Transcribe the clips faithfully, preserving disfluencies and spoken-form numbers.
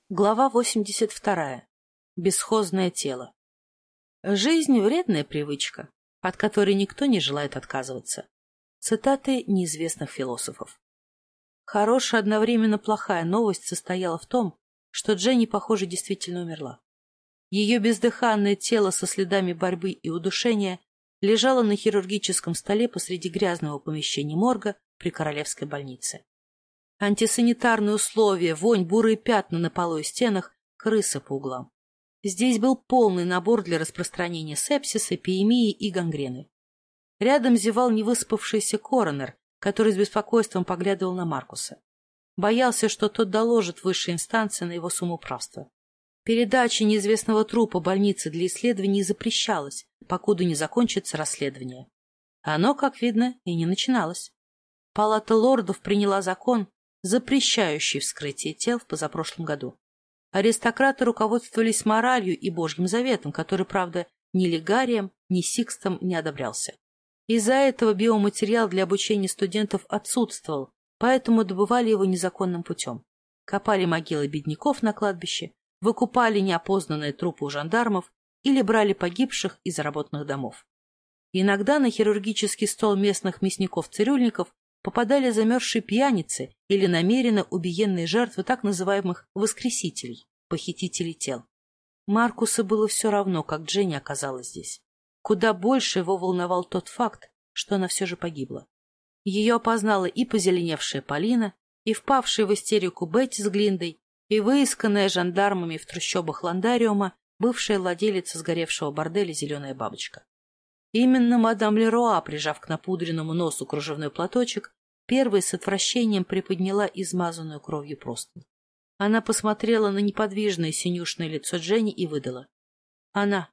Глава восемьдесят вторая. Бесхозное тело. Жизнь — вредная привычка, от которой никто не желает отказываться. Цитаты неизвестных философов. Хорошая, одновременно плохая новость состояла в том, что Дженни, похоже, действительно умерла. Ее бездыханное тело со следами борьбы и удушения лежало на хирургическом столе посреди грязного помещения морга при Королевской больнице. Антисанитарные условия, вонь, бурые пятна на полу и стенах, крысы по углам. Здесь был полный набор для распространения сепсиса, эпидемии и гангрены. Рядом зевал невыспавшийся коронер, который с беспокойством поглядывал на Маркуса. Боялся, что тот доложит высшей инстанции на его самоуправство. Передача неизвестного трупа больницы для исследований запрещалась, покуда не закончится расследование. Оно, как видно, и не начиналось. Палата лордов приняла закон, запрещающий вскрытие тел в позапрошлом году. Аристократы руководствовались моралью и Божьим заветом, который, правда, ни Легарием, ни Сикстом не одобрялся. Из-за этого биоматериал для обучения студентов отсутствовал, поэтому добывали его незаконным путем. Копали могилы бедняков на кладбище, выкупали неопознанные трупы у жандармов или брали погибших из заработанных домов. Иногда на хирургический стол местных мясников-цирюльников попадали замерзшие пьяницы или намеренно убиенные жертвы так называемых воскресителей, похитителей тел. Маркусу было все равно, как Дженни оказалась здесь. Куда больше его волновал тот факт, что она все же погибла. Ее опознала и позеленевшая Полина, и впавшая в истерику Бетти с Глиндой, и выисканная жандармами в трущобах Ландариума бывшая владелица сгоревшего борделя «Зеленая бабочка». Именно мадам Леруа, прижав к напудренному носу кружевной платочек, первой с отвращением приподняла измазанную кровью простынь. Она посмотрела на неподвижное синюшное лицо Дженни и выдала. Она.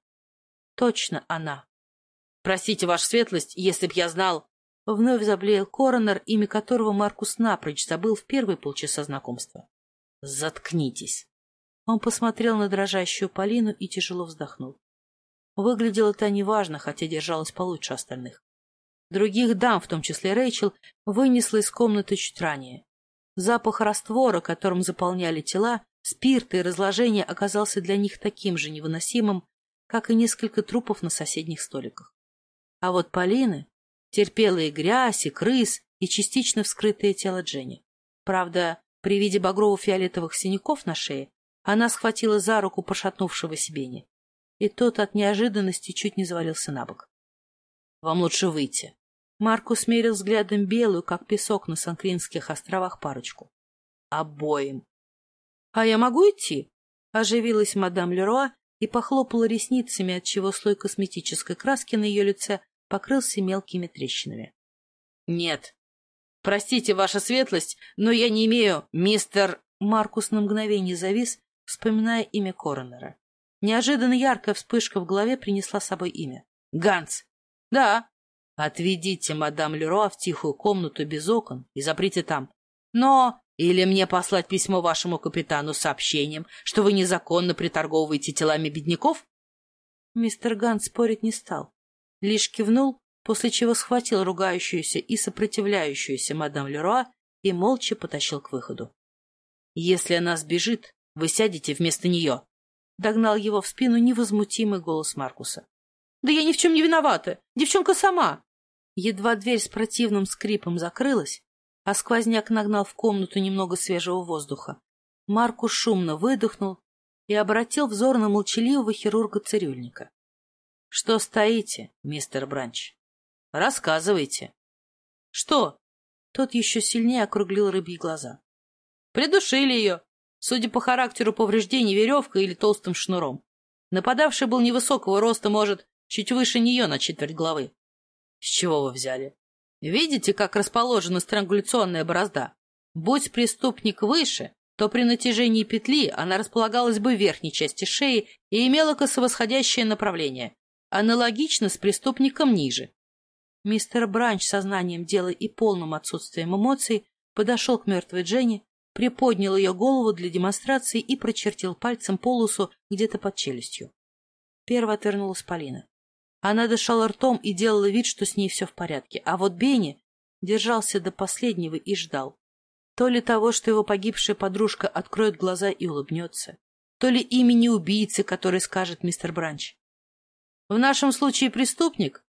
Точно она. Простите, ваша светлость, если б я знал... Вновь заблеял коронер, имя которого Маркус напрочь забыл в первые полчаса знакомства. Заткнитесь. Он посмотрел на дрожащую Полину и тяжело вздохнул. Выглядела та неважно, хотя держалась получше остальных. Других дам, в том числе Рэйчел, вынесла из комнаты чуть ранее. Запах раствора, которым заполняли тела, спирта и разложения оказался для них таким же невыносимым, как и несколько трупов на соседних столиках. А вот Полины терпела и грязь, и крыс, и частично вскрытое тело Дженни. Правда, при виде багрово-фиолетовых синяков на шее она схватила за руку пошатнувшегося Бенни, и тот от неожиданности чуть не завалился на бок. — Вам лучше выйти. Маркус смерил взглядом белую, как песок на Санкринских островах, парочку. — Обоим. — А я могу идти? — оживилась мадам Леруа и похлопала ресницами, отчего слой косметической краски на ее лице покрылся мелкими трещинами. — Нет. Простите, ваша светлость, но я не имею... Мистер... Маркус на мгновение завис, вспоминая имя коронера. Неожиданно яркая вспышка в голове принесла с собой имя. — Ганс. — Да. — Отведите мадам Леруа в тихую комнату без окон и заприте там. Но... Или мне послать письмо вашему капитану с сообщением, что вы незаконно приторговываете телами бедняков? Мистер Ганс спорить не стал. Лишь кивнул, после чего схватил ругающуюся и сопротивляющуюся мадам Леруа и молча потащил к выходу. — Если она сбежит, вы сядете вместо нее. Догнал его в спину невозмутимый голос Маркуса. — Да я ни в чем не виновата! Девчонка сама! Едва дверь с противным скрипом закрылась, а сквозняк нагнал в комнату немного свежего воздуха, Маркус шумно выдохнул и обратил взор на молчаливого хирурга-цирюльника. — Что стоите, мистер Бранч? — Рассказывайте. — Что? Тот еще сильнее округлил рыбьи глаза. — Придушили ее. Судя по характеру повреждений, веревкой или толстым шнуром. Нападавший был невысокого роста, может, чуть выше нее на четверть головы. — С чего вы взяли? Видите, как расположена странгуляционная борозда? Будь преступник выше, то при натяжении петли она располагалась бы в верхней части шеи и имела косовосходящее направление, аналогично с преступником ниже. Мистер Бранч со знанием дела и полным отсутствием эмоций подошел к мертвой Дженни, приподнял ее голову для демонстрации и прочертил пальцем полосу где-то под челюстью. Первой отвернулась Полина. Она дышала ртом и делала вид, что с ней все в порядке, а вот Бенни держался до последнего и ждал. То ли того, что его погибшая подружка откроет глаза и улыбнется, то ли имени убийцы, который скажет мистер Бранч. В нашем случае преступник?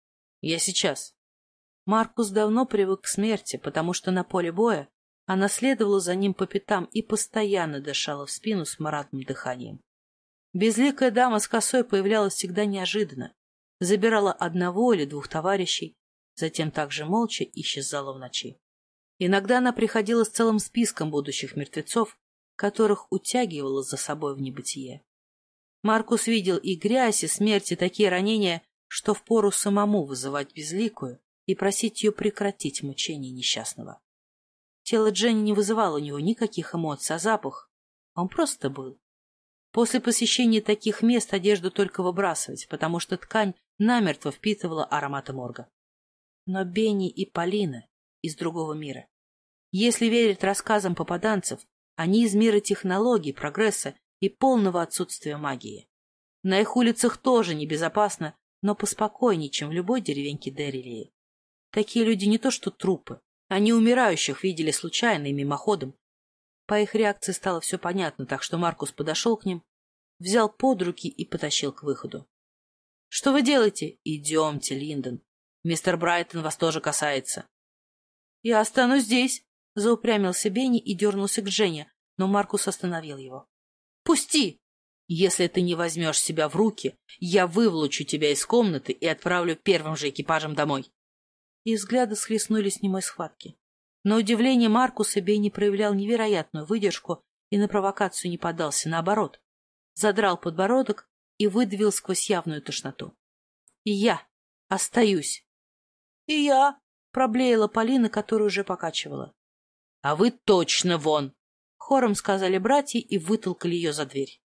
Я сейчас. Маркус давно привык к смерти, потому что на поле боя она следовала за ним по пятам и постоянно дышала в спину смрадным дыханием. Безликая дама с косой появлялась всегда неожиданно, забирала одного или двух товарищей, затем также молча исчезала в ночи. Иногда она приходила с целым списком будущих мертвецов, которых утягивала за собой в небытие. Маркус видел и грязь, и смерть, и такие ранения, что впору самому вызывать безликую и просить ее прекратить мучение несчастного. Тело Дженни не вызывало у него никаких эмоций, а запах он просто был. После посещения таких мест одежду только выбрасывать, потому что ткань намертво впитывала ароматы морга. Но Бенни и Полина из другого мира. Если верить рассказам попаданцев, они из мира технологий, прогресса и полного отсутствия магии. На их улицах тоже небезопасно, но поспокойнее, чем в любой деревеньке Деррилии. Такие люди не то что трупы, они умирающих видели случайно и мимоходом. По их реакции стало все понятно, так что Маркус подошел к ним, взял под руки и потащил к выходу. — Что вы делаете? — Идемте, Линдон. Мистер Брайтон вас тоже касается. — Я останусь здесь, — заупрямился Бенни и дернулся к Жене, но Маркус остановил его. — Пусти! Если ты не возьмешь себя в руки, я выволочу тебя из комнаты и отправлю первым же экипажем домой. И взгляды схлестнулись в немой схватки. На удивление Маркуса Бенни проявлял невероятную выдержку и на провокацию не поддался, наоборот. Задрал подбородок и выдавил сквозь явную тошноту. — И я остаюсь. — И я, — проблеяла Полина, которую уже покачивала. — А вы точно вон! — хором сказали братья и вытолкали ее за дверь.